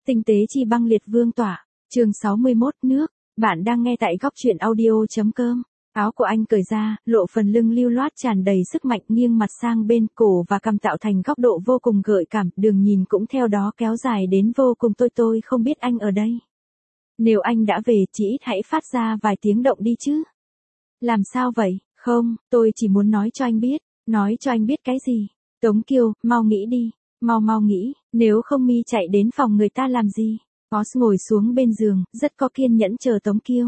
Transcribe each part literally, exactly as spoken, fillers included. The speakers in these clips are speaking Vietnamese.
Tinh tế chi băng liệt vương tỏa, chương sáu mươi mốt nước, bạn đang nghe tại góc truyện audio.com. Áo của anh cởi ra, lộ phần lưng lưu loát tràn đầy sức mạnh nghiêng mặt sang bên cổ và cằm tạo thành góc độ vô cùng gợi cảm, đường nhìn cũng theo đó kéo dài đến vô cùng tôi tôi không biết anh ở đây. Nếu anh đã về chỉ ít hãy phát ra vài tiếng động đi chứ. Làm sao vậy, không, tôi chỉ muốn nói cho anh biết, nói cho anh biết cái gì. Tống Kiều, mau nghĩ đi, mau mau nghĩ, nếu không mi chạy đến phòng người ta làm gì. Oz ngồi xuống bên giường, rất có kiên nhẫn chờ Tống Kiều.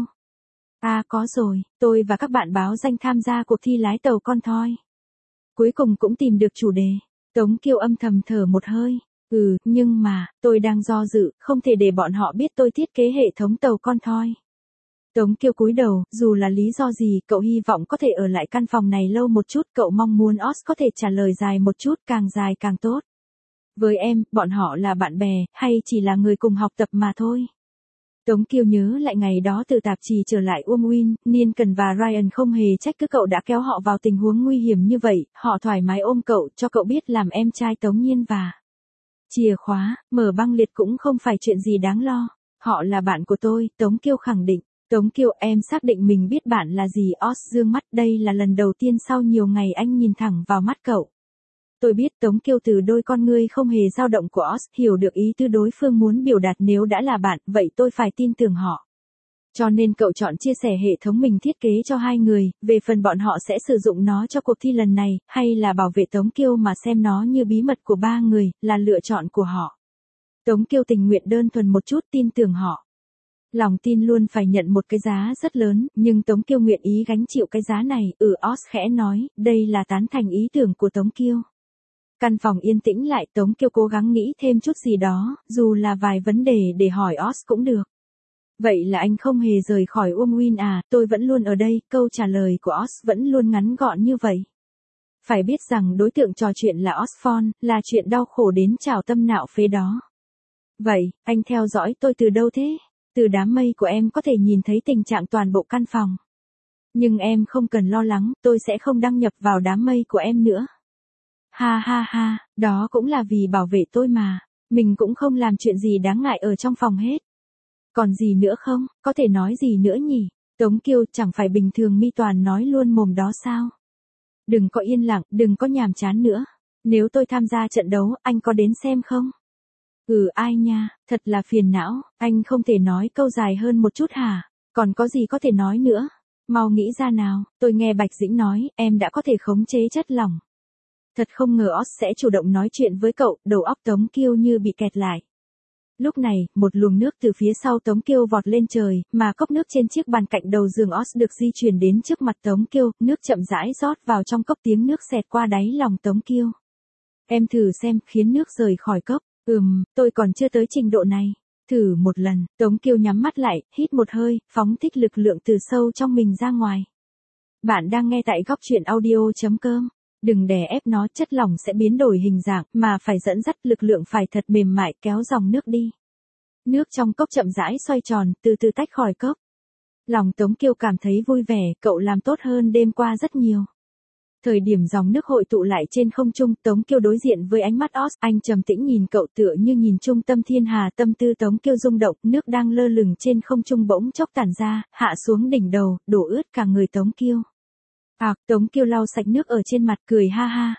À có rồi, tôi và các bạn báo danh tham gia cuộc thi lái tàu con thoi. Cuối cùng cũng tìm được chủ đề. Tống Kiều âm thầm thở một hơi. Ừ, nhưng mà, tôi đang do dự, không thể để bọn họ biết tôi thiết kế hệ thống tàu con thoi. Tống Kiều cúi đầu, dù là lý do gì, cậu hy vọng có thể ở lại căn phòng này lâu một chút, cậu mong muốn Oz có thể trả lời dài một chút, càng dài càng tốt. Với em, bọn họ là bạn bè, hay chỉ là người cùng học tập mà thôi. Tống Kiều nhớ lại ngày đó từ tạp chí trở lại Umwin, Nienken và Ryan không hề trách cứ cậu đã kéo họ vào tình huống nguy hiểm như vậy, họ thoải mái ôm cậu, cho cậu biết làm em trai Tống Nhiên và chìa khóa, mở băng liệt cũng không phải chuyện gì đáng lo. Họ là bạn của tôi, Tống Kiều khẳng định. Tống Kiều, em xác định mình biết bạn là gì? Oz dương mắt, đây là lần đầu tiên sau nhiều ngày anh nhìn thẳng vào mắt cậu. Tôi biết. Tống Kiều từ đôi con ngươi không hề dao động của Oz, hiểu được ý tứ đối phương muốn biểu đạt. Nếu đã là bạn, vậy tôi phải tin tưởng họ. Cho nên cậu chọn chia sẻ hệ thống mình thiết kế cho hai người, về phần bọn họ sẽ sử dụng nó cho cuộc thi lần này, hay là bảo vệ Tống Kiều mà xem nó như bí mật của ba người, là lựa chọn của họ. Tống Kiều tình nguyện đơn thuần một chút, tin tưởng họ. Lòng tin luôn phải nhận một cái giá rất lớn, nhưng Tống Kiều nguyện ý gánh chịu cái giá này. Ừ, Oz khẽ nói, đây là tán thành ý tưởng của Tống Kiều. Căn phòng yên tĩnh lại, Tống Kiều cố gắng nghĩ thêm chút gì đó, dù là vài vấn đề để hỏi Oz cũng được. Vậy là anh không hề rời khỏi Umwin à? Tôi vẫn luôn ở đây. Câu trả lời của Oz vẫn luôn ngắn gọn như vậy. Phải biết rằng đối tượng trò chuyện là Osborn, là chuyện đau khổ đến trào tâm nạo phế đó. Vậy, anh theo dõi tôi từ đâu thế? Từ đám mây của em có thể nhìn thấy tình trạng toàn bộ căn phòng. Nhưng em không cần lo lắng, tôi sẽ không đăng nhập vào đám mây của em nữa. Ha ha ha, đó cũng là vì bảo vệ tôi mà. Mình cũng không làm chuyện gì đáng ngại ở trong phòng hết. Còn gì nữa không, có thể nói gì nữa nhỉ? Tống Kiều, chẳng phải bình thường mi toàn nói luôn mồm đó sao? Đừng có yên lặng, đừng có nhàm chán nữa. Nếu tôi tham gia trận đấu, anh có đến xem không? Ừ, ai nha, thật là phiền não, anh không thể nói câu dài hơn một chút hả? Còn có gì có thể nói nữa? Mau nghĩ ra nào. Tôi nghe Bạch Dĩnh nói, em đã có thể khống chế chất lỏng. Thật không ngờ Oz sẽ chủ động nói chuyện với cậu, đầu óc Tống Kiều như bị kẹt lại. Lúc này, một luồng nước từ phía sau Tống Kiều vọt lên trời, mà cốc nước trên chiếc bàn cạnh đầu giường Oz được di chuyển đến trước mặt Tống Kiều, nước chậm rãi rót vào trong cốc, tiếng nước xẹt qua đáy lòng Tống Kiều. Em thử xem, khiến nước rời khỏi cốc. Ừm, tôi còn chưa tới trình độ này. Thử một lần. Tống Kiều nhắm mắt lại, hít một hơi, phóng thích lực lượng từ sâu trong mình ra ngoài. Bạn đang nghe tại góc truyện audio.com. Đừng đè ép nó, chất lỏng sẽ biến đổi hình dạng, mà phải dẫn dắt, lực lượng phải thật mềm mại, kéo dòng nước đi. Nước trong cốc chậm rãi xoay tròn, từ từ tách khỏi cốc. Lòng Tống Kiều cảm thấy vui vẻ, cậu làm tốt hơn đêm qua rất nhiều. Thời điểm dòng nước hội tụ lại trên không trung, Tống Kiều đối diện với ánh mắt Oz, anh trầm tĩnh nhìn cậu tựa như nhìn trung tâm thiên hà. Tâm tư Tống Kiều rung động, nước đang lơ lửng trên không trung bỗng chốc tản ra, hạ xuống đỉnh đầu, đổ ướt cả người Tống Kiều. À, Tống Kiều lau sạch nước ở trên mặt, cười ha ha.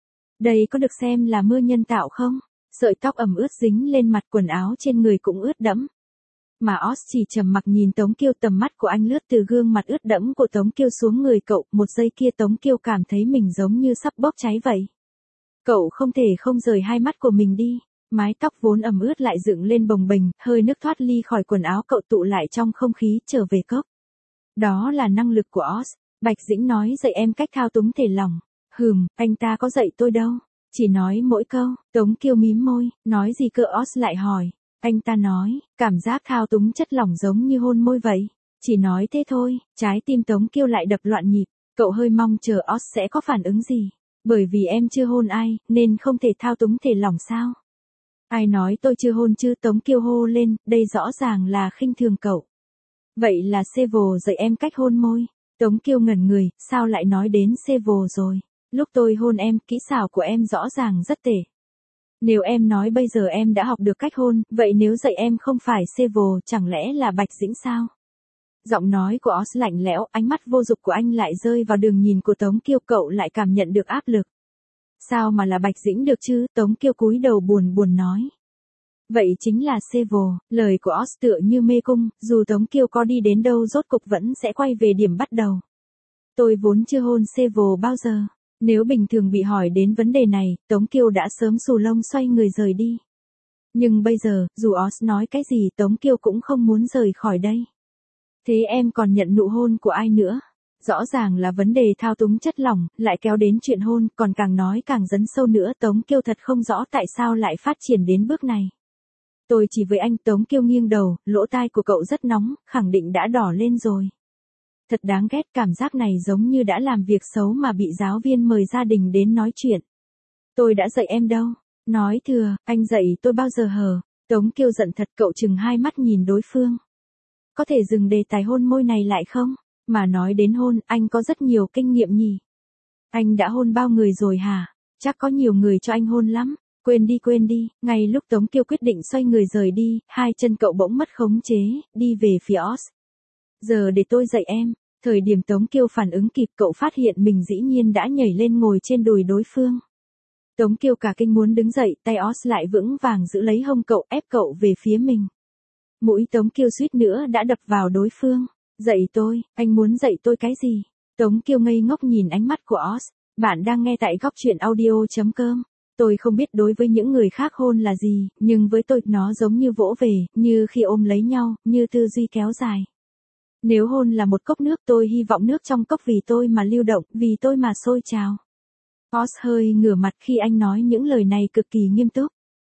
Đây có được xem là mưa nhân tạo không? Sợi tóc ẩm ướt dính lên mặt, quần áo trên người cũng ướt đẫm. Mà Oz chỉ trầm mặc nhìn Tống Kiều, tầm mắt của anh lướt từ gương mặt ướt đẫm của Tống Kiều xuống người cậu, một giây kia Tống Kiều cảm thấy mình giống như sắp bốc cháy vậy. Cậu không thể không rời hai mắt của mình đi, mái tóc vốn ẩm ướt lại dựng lên bồng bềnh, hơi nước thoát ly khỏi quần áo cậu tụ lại trong không khí, trở về cốc. Đó là năng lực của Oz. Bạch Dĩnh nói dạy em cách thao túng thể lỏng. Hừm, anh ta có dạy tôi đâu, chỉ nói mỗi câu. Tống Kiều mím môi, nói gì cơ? Oz lại hỏi. Anh ta nói, cảm giác thao túng chất lỏng giống như hôn môi vậy. Chỉ nói thế thôi. Trái tim Tống Kiều lại đập loạn nhịp. Cậu hơi mong chờ Oz sẽ có phản ứng gì. Bởi vì em chưa hôn ai, nên không thể thao túng thể lỏng sao? Ai nói tôi chưa hôn chứ? Tống Kiều hô lên, đây rõ ràng là khinh thường cậu. Vậy là Seville dạy em cách hôn môi. Tống Kiều ngẩn người, sao lại nói đến Seville rồi? Lúc tôi hôn em, kỹ xảo của em rõ ràng rất tệ. Nếu em nói bây giờ em đã học được cách hôn, vậy nếu dạy em không phải Sevo, chẳng lẽ là Bạch Dĩnh sao? Giọng nói của Oz lạnh lẽo, ánh mắt vô dục của anh lại rơi vào đường nhìn của Tống Kiêu, cậu lại cảm nhận được áp lực. Sao mà là Bạch Dĩnh được chứ? Tống Kiêu cúi đầu buồn buồn nói. Vậy chính là Sevo, lời của Oz tựa như mê cung, dù Tống Kiêu có đi đến đâu rốt cục vẫn sẽ quay về điểm bắt đầu. Tôi vốn chưa hôn Sevo bao giờ. Nếu bình thường bị hỏi đến vấn đề này, Tống Kiêu đã sớm xù lông xoay người rời đi. Nhưng bây giờ, dù Oz nói cái gì Tống Kiêu cũng không muốn rời khỏi đây. Thế em còn nhận nụ hôn của ai nữa? Rõ ràng là vấn đề thao túng chất lỏng, lại kéo đến chuyện hôn, còn càng nói càng dấn sâu nữa. Tống Kiêu thật không rõ tại sao lại phát triển đến bước này. Tôi chỉ với anh. Tống Kiêu nghiêng đầu, lỗ tai của cậu rất nóng, khẳng định đã đỏ lên rồi. Thật đáng ghét, cảm giác này giống như đã làm việc xấu mà bị giáo viên mời gia đình đến nói chuyện. Tôi đã dạy em đâu. Nói thừa, anh dạy tôi bao giờ hờ. Tống Kiêu giận thật, cậu chừng hai mắt nhìn đối phương. Có thể dừng đề tài hôn môi này lại không? Mà nói đến hôn, anh có rất nhiều kinh nghiệm nhỉ? Anh đã hôn bao người rồi hả? Chắc có nhiều người cho anh hôn lắm. Quên đi quên đi, ngay lúc Tống Kiêu quyết định xoay người rời đi, hai chân cậu bỗng mất khống chế, đi về phía Oz. Giờ để tôi dạy em. Thời điểm Tống Kiêu phản ứng kịp, cậu phát hiện mình dĩ nhiên đã nhảy lên ngồi trên đùi đối phương. Tống Kiêu cả kinh muốn đứng dậy, tay Oz lại vững vàng giữ lấy hông cậu, ép cậu về phía mình. Mũi Tống Kiêu suýt nữa đã đập vào đối phương. Dạy tôi, anh muốn dạy tôi cái gì? Tống Kiêu ngây ngốc nhìn ánh mắt của Oz. Bạn đang nghe tại góc truyện audio chấm com. Tôi không biết đối với những người khác hôn là gì, nhưng với tôi nó giống như vỗ về, như khi ôm lấy nhau, như tư duy kéo dài. Nếu hôn là một cốc nước, tôi hy vọng nước trong cốc vì tôi mà lưu động, vì tôi mà sôi trào. Oz hơi ngửa mặt khi anh nói những lời này cực kỳ nghiêm túc.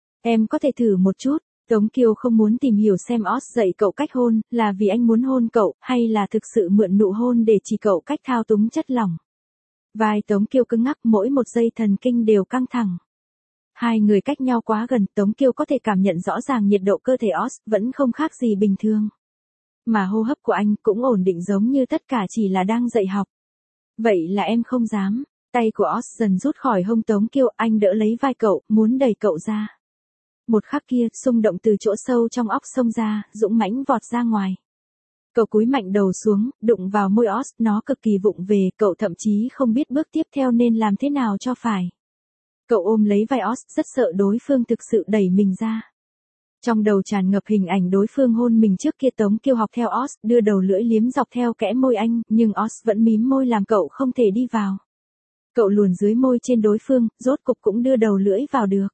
Em có thể thử một chút. Tống Kiêu không muốn tìm hiểu xem Oz dạy cậu cách hôn, là vì anh muốn hôn cậu, hay là thực sự mượn nụ hôn để chỉ cậu cách thao túng chất lỏng. Vai Tống Kiêu cứng ngắc, mỗi một giây thần kinh đều căng thẳng. Hai người cách nhau quá gần, Tống Kiêu có thể cảm nhận rõ ràng nhiệt độ cơ thể Oz, vẫn không khác gì bình thường. Mà hô hấp của anh cũng ổn định giống như tất cả chỉ là đang dạy học. Vậy là em không dám. Tay của Oz dần rút khỏi hông Tống Kiêu, anh đỡ lấy vai cậu, muốn đẩy cậu ra. Một khắc kia, xung động từ chỗ sâu trong óc xông ra, dũng mãnh vọt ra ngoài. Cậu cúi mạnh đầu xuống, đụng vào môi Oz, nó cực kỳ vụng về, cậu thậm chí không biết bước tiếp theo nên làm thế nào cho phải. Cậu ôm lấy vai Oz, rất sợ đối phương thực sự đẩy mình ra. Trong đầu tràn ngập hình ảnh đối phương hôn mình trước kia. Tống Kiêu học theo Oz, đưa đầu lưỡi liếm dọc theo kẽ môi anh, nhưng Oz vẫn mím môi làm cậu không thể đi vào. Cậu luồn dưới môi trên đối phương, rốt cục cũng đưa đầu lưỡi vào được.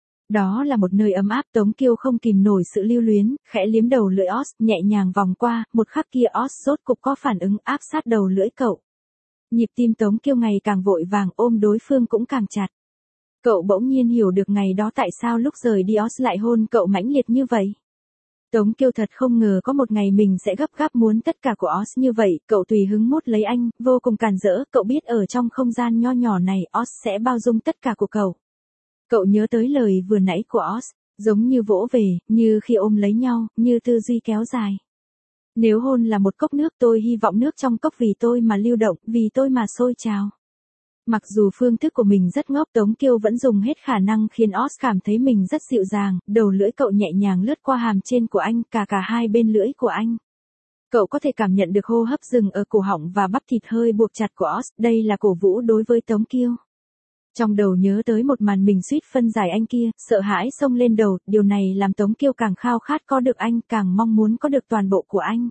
Đó là một nơi ấm áp. Tống Kiêu không kìm nổi sự lưu luyến, khẽ liếm đầu lưỡi Oz, nhẹ nhàng vòng qua, một khắc kia Oz rốt cục có phản ứng, áp sát đầu lưỡi cậu. Nhịp tim Tống Kiêu ngày càng vội vàng, ôm đối phương cũng càng chặt. Cậu bỗng nhiên hiểu được ngày đó tại sao lúc rời đi Oz lại hôn cậu mãnh liệt như vậy. Tống Kiêu thật không ngờ có một ngày mình sẽ gấp gáp muốn tất cả của Oz như vậy. Cậu tùy hứng mút lấy anh, vô cùng càn rỡ. Cậu biết ở trong không gian nho nhỏ này Oz sẽ bao dung tất cả của cậu. Cậu nhớ tới lời vừa nãy của Oz, giống như vỗ về, như khi ôm lấy nhau, như tư duy kéo dài. Nếu hôn là một cốc nước, tôi hy vọng nước trong cốc vì tôi mà lưu động, vì tôi mà sôi trào. Mặc dù phương thức của mình rất ngốc, Tống Kiêu vẫn dùng hết khả năng khiến Oz cảm thấy mình rất dịu dàng. Đầu lưỡi cậu nhẹ nhàng lướt qua hàm trên của anh, cả cả hai bên lưỡi của anh. Cậu có thể cảm nhận được hô hấp dừng ở cổ họng và bắp thịt hơi buộc chặt của Oz. Đây là cổ vũ đối với Tống Kiêu. Trong đầu nhớ tới một màn mình suýt phân giải anh kia, sợ hãi xông lên đầu. Điều này làm Tống Kiêu càng khao khát có được anh, càng mong muốn có được toàn bộ của anh.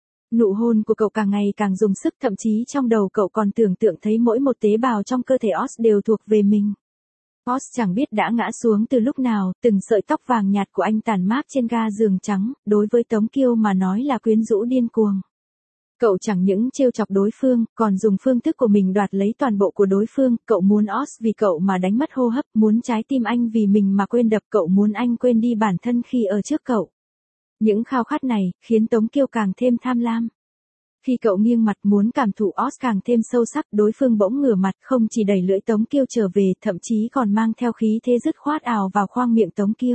Nụ hôn của cậu càng ngày càng dùng sức, thậm chí trong đầu cậu còn tưởng tượng thấy mỗi một tế bào trong cơ thể Oz đều thuộc về mình. Oz chẳng biết đã ngã xuống từ lúc nào, từng sợi tóc vàng nhạt của anh tàn mát trên ga giường trắng, đối với Tống Kiêu mà nói là quyến rũ điên cuồng. Cậu chẳng những trêu chọc đối phương, còn dùng phương thức của mình đoạt lấy toàn bộ của đối phương. Cậu muốn Oz vì cậu mà đánh mất hô hấp, muốn trái tim anh vì mình mà quên đập, cậu muốn anh quên đi bản thân khi ở trước cậu. Những khao khát này, khiến Tống Kiêu càng thêm tham lam. Khi cậu nghiêng mặt muốn cảm thụ Oz càng thêm sâu sắc, đối phương bỗng ngửa mặt, không chỉ đẩy lưỡi Tống Kiêu trở về, thậm chí còn mang theo khí thế dứt khoát ào vào khoang miệng Tống Kiêu.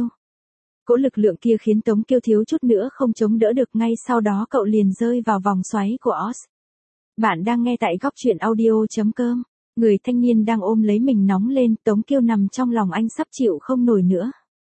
Cỗ lực lượng kia khiến Tống Kiêu thiếu chút nữa không chống đỡ được, ngay sau đó cậu liền rơi vào vòng xoáy của Oz. Bạn đang nghe tại góc truyện audio chấm com. Người thanh niên đang ôm lấy mình nóng lên, Tống Kiêu nằm trong lòng anh sắp chịu không nổi nữa.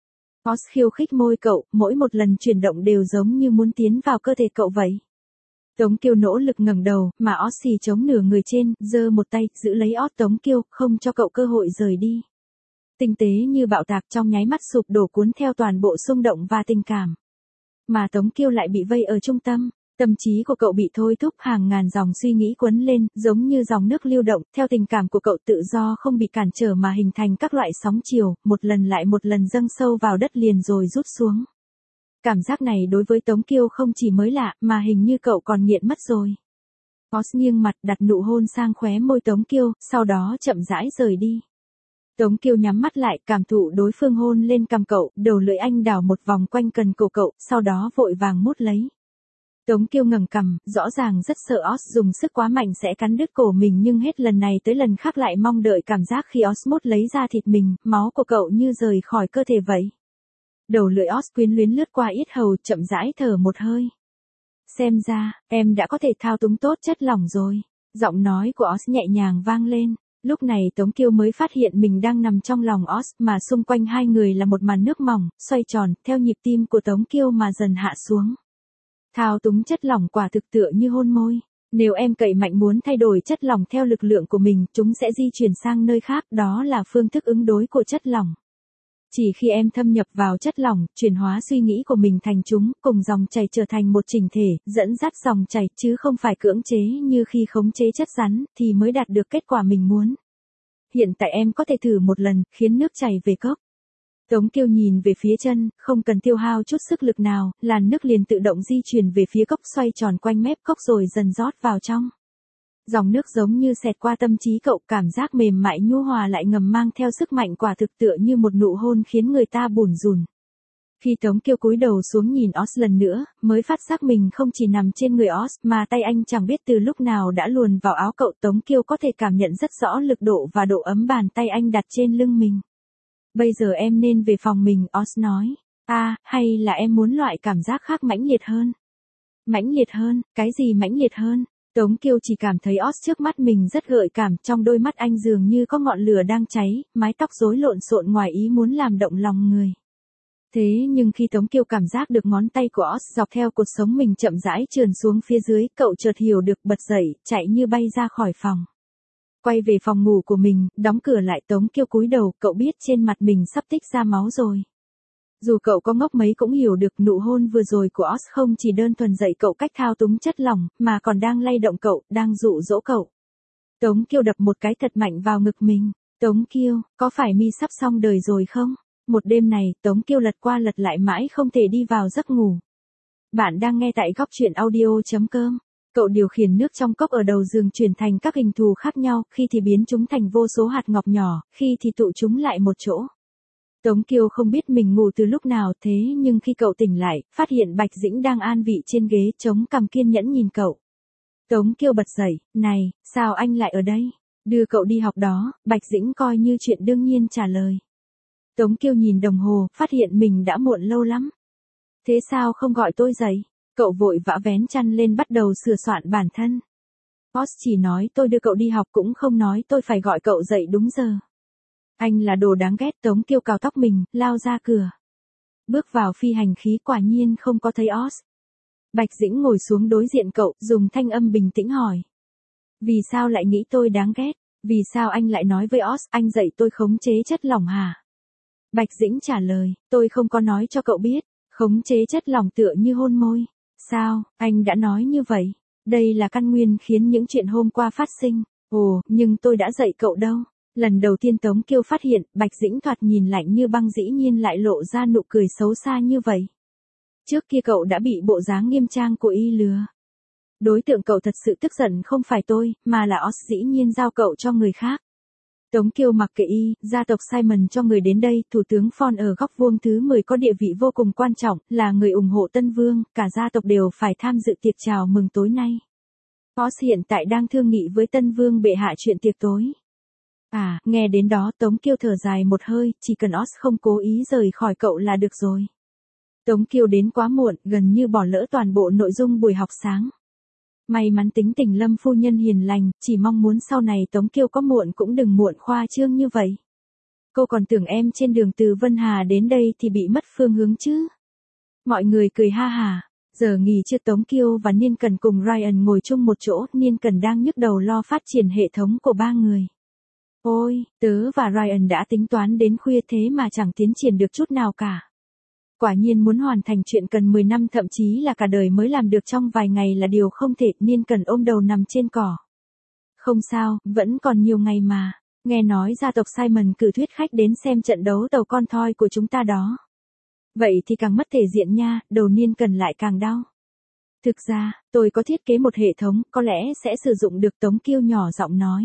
Oz khiêu khích môi cậu, mỗi một lần chuyển động đều giống như muốn tiến vào cơ thể cậu vậy. Tống Kiêu nỗ lực ngẩng đầu, mà Oz xì chống nửa người trên, giơ một tay, giữ lấy ót Tống Kiêu, không cho cậu cơ hội rời đi. Tinh tế như bạo tạc trong nháy mắt sụp đổ cuốn theo toàn bộ xung động và tình cảm. Mà Tống Kiêu lại bị vây ở trung tâm, tâm trí của cậu bị thôi thúc hàng ngàn dòng suy nghĩ cuốn lên, giống như dòng nước lưu động, theo tình cảm của cậu tự do không bị cản trở mà hình thành các loại sóng chiều, một lần lại một lần dâng sâu vào đất liền rồi rút xuống. Cảm giác này đối với Tống Kiêu không chỉ mới lạ, mà hình như cậu còn nghiện mất rồi. Oz nghiêng mặt đặt nụ hôn sang khóe môi Tống Kiêu, sau đó chậm rãi rời đi. Tống Kiêu nhắm mắt lại, cảm thụ đối phương hôn lên cằm cậu, đầu lưỡi anh đảo một vòng quanh cần cổ cậu, sau đó vội vàng mút lấy. Tống Kiêu ngẩng cằm, rõ ràng rất sợ Oz dùng sức quá mạnh sẽ cắn đứt cổ mình, nhưng hết lần này tới lần khác lại mong đợi cảm giác khi Oz mút lấy da thịt mình, máu của cậu như rời khỏi cơ thể vậy. Đầu lưỡi Oz quyến luyến lướt qua yết hầu, chậm rãi thở một hơi. Xem ra, em đã có thể thao túng tốt chất lỏng rồi. Giọng nói của Oz nhẹ nhàng vang lên. Lúc này Tống Kiêu mới phát hiện mình đang nằm trong lòng Oz, mà xung quanh hai người là một màn nước mỏng, xoay tròn, theo nhịp tim của Tống Kiêu mà dần hạ xuống. Thao túng chất lỏng quả thực tựa như hôn môi. Nếu em cậy mạnh muốn thay đổi chất lỏng theo lực lượng của mình, chúng sẽ di chuyển sang nơi khác, đó là phương thức ứng đối của chất lỏng. Chỉ khi em thâm nhập vào chất lỏng, chuyển hóa suy nghĩ của mình thành chúng, cùng dòng chảy trở thành một chỉnh thể, dẫn dắt dòng chảy, chứ không phải cưỡng chế như khi khống chế chất rắn, thì mới đạt được kết quả mình muốn. Hiện tại em có thể thử một lần, khiến nước chảy về cốc. Tống Kiêu nhìn về phía chân, không cần tiêu hao chút sức lực nào, làn nước liền tự động di chuyển về phía cốc, xoay tròn quanh mép cốc rồi dần rót vào trong. Dòng nước giống như xẹt qua tâm trí cậu, cảm giác mềm mại nhu hòa lại ngầm mang theo sức mạnh, quả thực tựa như một nụ hôn khiến người ta bủn rủn. Khi Tống Kiêu cúi đầu xuống nhìn Oz lần nữa, mới phát giác mình không chỉ nằm trên người Oz, mà tay anh chẳng biết từ lúc nào đã luồn vào áo cậu. Tống Kiêu có thể cảm nhận rất rõ lực độ và độ ấm bàn tay anh đặt trên lưng mình. Bây giờ em nên về phòng mình, Oz nói. À, hay là em muốn loại cảm giác khác mãnh liệt hơn? Mãnh liệt hơn, cái gì mãnh liệt hơn? Tống Kiêu chỉ cảm thấy Oz trước mắt mình rất gợi cảm, trong đôi mắt anh dường như có ngọn lửa đang cháy, mái tóc rối lộn xộn ngoài ý muốn làm động lòng người. Thế nhưng khi Tống Kiêu cảm giác được ngón tay của Oz dọc theo cột sống mình chậm rãi trườn xuống phía dưới, cậu chợt hiểu được, bật dậy, chạy như bay ra khỏi phòng. Quay về phòng ngủ của mình, đóng cửa lại. Tống Kiêu cúi đầu, cậu biết trên mặt mình sắp tích ra máu rồi. Dù cậu có ngốc mấy cũng hiểu được nụ hôn vừa rồi của Oz không chỉ đơn thuần dạy cậu cách thao túng chất lỏng, mà còn đang lay động cậu, đang dụ dỗ cậu. Tống Kiêu đập một cái thật mạnh vào ngực mình. Tống Kiêu, có phải mi sắp xong đời rồi không? Một đêm này, Tống Kiêu lật qua lật lại mãi không thể đi vào giấc ngủ. Bạn đang nghe tại góc truyện audio chấm com. Cậu điều khiển nước trong cốc ở đầu giường chuyển thành các hình thù khác nhau, khi thì biến chúng thành vô số hạt ngọc nhỏ, khi thì tụ chúng lại một chỗ. Tống Kiêu không biết mình ngủ từ lúc nào, thế nhưng khi cậu tỉnh lại, phát hiện Bạch Dĩnh đang an vị trên ghế chống cằm kiên nhẫn nhìn cậu. Tống Kiêu bật dậy, này, sao anh lại ở đây? Đưa cậu đi học đó, Bạch Dĩnh coi như chuyện đương nhiên trả lời. Tống Kiêu nhìn đồng hồ, phát hiện mình đã muộn lâu lắm. Thế sao không gọi tôi dậy? Cậu vội vã vén chăn lên bắt đầu sửa soạn bản thân. Oz chỉ nói tôi đưa cậu đi học, cũng không nói tôi phải gọi cậu dậy đúng giờ. Anh là đồ đáng ghét. Tống Kiêu cào tóc mình, lao ra cửa. Bước vào phi hành khí, quả nhiên không có thấy Oz. Bạch Dĩnh ngồi xuống đối diện cậu, dùng thanh âm bình tĩnh hỏi. Vì sao lại nghĩ tôi đáng ghét? Vì sao anh lại nói với Oz, anh dạy tôi khống chế chất lỏng hả? Bạch Dĩnh trả lời, tôi không có nói cho cậu biết, khống chế chất lỏng tựa như hôn môi. Sao, anh đã nói như vậy? Đây là căn nguyên khiến những chuyện hôm qua phát sinh. Ồ, nhưng tôi đã dạy cậu đâu. Lần đầu tiên Tống Kiêu phát hiện, Bạch Dĩnh thoạt nhìn lạnh như băng dĩ nhiên lại lộ ra nụ cười xấu xa như vậy. Trước kia cậu đã bị bộ dáng nghiêm trang của y lừa. Đối tượng cậu thật sự tức giận không phải tôi, mà là Oz dĩ nhiên giao cậu cho người khác. Tống Kiêu mặc kệ y, gia tộc Simon cho người đến đây, thủ tướng Phong ở góc vuông thứ mười có địa vị vô cùng quan trọng, là người ủng hộ Tân Vương, cả gia tộc đều phải tham dự tiệc chào mừng tối nay. Oz hiện tại đang thương nghị với Tân Vương bệ hạ chuyện tiệc tối. À, nghe đến đó Tống Kiêu thở dài một hơi, chỉ cần Oz không cố ý rời khỏi cậu là được rồi. Tống Kiêu đến quá muộn, gần như bỏ lỡ toàn bộ nội dung buổi học sáng. May mắn tính tình Lâm phu nhân hiền lành, chỉ mong muốn sau này Tống Kiêu có muộn cũng đừng muộn khoa trương như vậy. Cô còn tưởng em trên đường từ Vân Hà đến đây thì bị mất phương hướng chứ. Mọi người cười ha hả. Giờ nghỉ trưa Tống Kiêu và Niên Cần cùng Ryan ngồi chung một chỗ, Niên Cần đang nhức đầu lo phát triển hệ thống của ba người. Ôi, tớ và Ryan đã tính toán đến khuya thế mà chẳng tiến triển được chút nào cả. Quả nhiên muốn hoàn thành chuyện cần mười năm thậm chí là cả đời mới làm được trong vài ngày là điều không thể. Niên Cần ôm đầu nằm trên cỏ. Không sao, vẫn còn nhiều ngày mà. Nghe nói gia tộc Simon cử thuyết khách đến xem trận đấu tàu con thoi của chúng ta đó. Vậy thì càng mất thể diện nha, đầu Niên Cần lại càng đau. Thực ra, tôi có thiết kế một hệ thống, có lẽ sẽ sử dụng được. Tống Kiêu nhỏ giọng nói.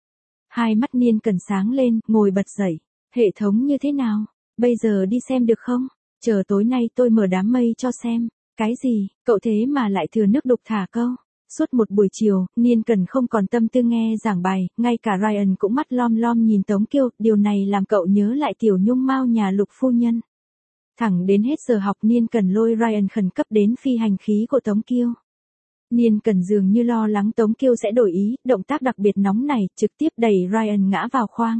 Hai mắt Niên Cần sáng lên, ngồi bật dậy. Hệ thống như thế nào? Bây giờ đi xem được không? Chờ tối nay tôi mở đám mây cho xem. Cái gì, cậu thế mà lại thừa nước đục thả câu? Suốt một buổi chiều, Niên Cần không còn tâm tư nghe giảng bài, ngay cả Ryan cũng mắt lom lom nhìn Tống Kiêu, điều này làm cậu nhớ lại tiểu nhung mao nhà Lục phu nhân. Thẳng đến hết giờ học Niên Cần lôi Ryan khẩn cấp đến phi hành khí của Tống Kiêu. Niên Cần dường như lo lắng Tống Kiêu sẽ đổi ý, động tác đặc biệt nóng này, trực tiếp đẩy Ryan ngã vào khoang.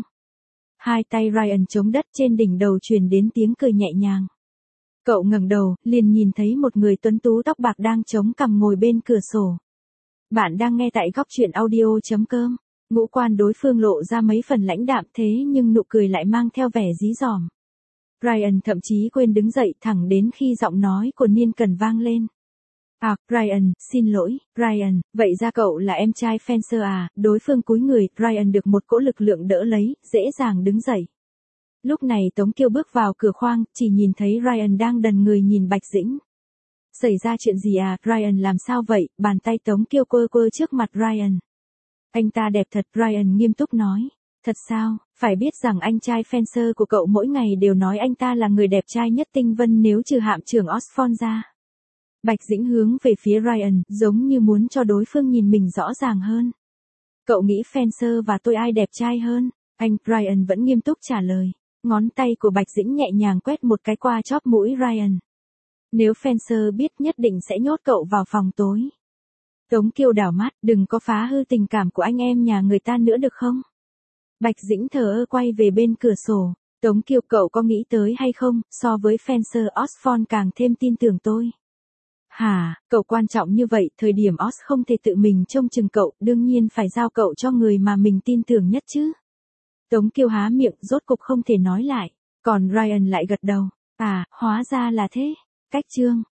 Hai tay Ryan chống đất, trên đỉnh đầu truyền đến tiếng cười nhẹ nhàng. Cậu ngẩng đầu, liền nhìn thấy một người tuấn tú tóc bạc đang chống cằm ngồi bên cửa sổ. Bạn đang nghe tại góc truyện audio chấm com. Ngũ quan đối phương lộ ra mấy phần lãnh đạm thế nhưng nụ cười lại mang theo vẻ dí dỏm. Ryan thậm chí quên đứng dậy thẳng đến khi giọng nói của Niên Cần vang lên. À, Ryan, xin lỗi, Ryan, vậy ra cậu là em trai Fencer à? Đối phương cúi người, Ryan được một cỗ lực lượng đỡ lấy, dễ dàng đứng dậy. Lúc này Tống Kiêu bước vào cửa khoang, chỉ nhìn thấy Ryan đang đần người nhìn Bạch Dĩnh. Xảy ra chuyện gì à, Ryan làm sao vậy? Bàn tay Tống Kiêu quơ quơ trước mặt Ryan. Anh ta đẹp thật, Ryan nghiêm túc nói. Thật sao, phải biết rằng anh trai Fencer của cậu mỗi ngày đều nói anh ta là người đẹp trai nhất tinh vân nếu trừ hạm trưởng Osborn ra. Bạch Dĩnh hướng về phía Ryan, giống như muốn cho đối phương nhìn mình rõ ràng hơn. Cậu nghĩ Fencer và tôi ai đẹp trai hơn? Anh, Ryan vẫn nghiêm túc trả lời. Ngón tay của Bạch Dĩnh nhẹ nhàng quét một cái qua chóp mũi Ryan. Nếu Fencer biết nhất định sẽ nhốt cậu vào phòng tối. Tống Kiêu đảo mắt, đừng có phá hư tình cảm của anh em nhà người ta nữa được không? Bạch Dĩnh thờ ơ quay về bên cửa sổ. Tống Kiêu, cậu có nghĩ tới hay không, so với Fencer Osborn càng thêm tin tưởng tôi. Hả, cậu quan trọng như vậy, thời điểm Os không thể tự mình trông chừng cậu, đương nhiên phải giao cậu cho người mà mình tin tưởng nhất chứ. Tống Kiêu há miệng, rốt cục không thể nói lại, còn Ryan lại gật đầu. À, hóa ra là thế. Cách chương.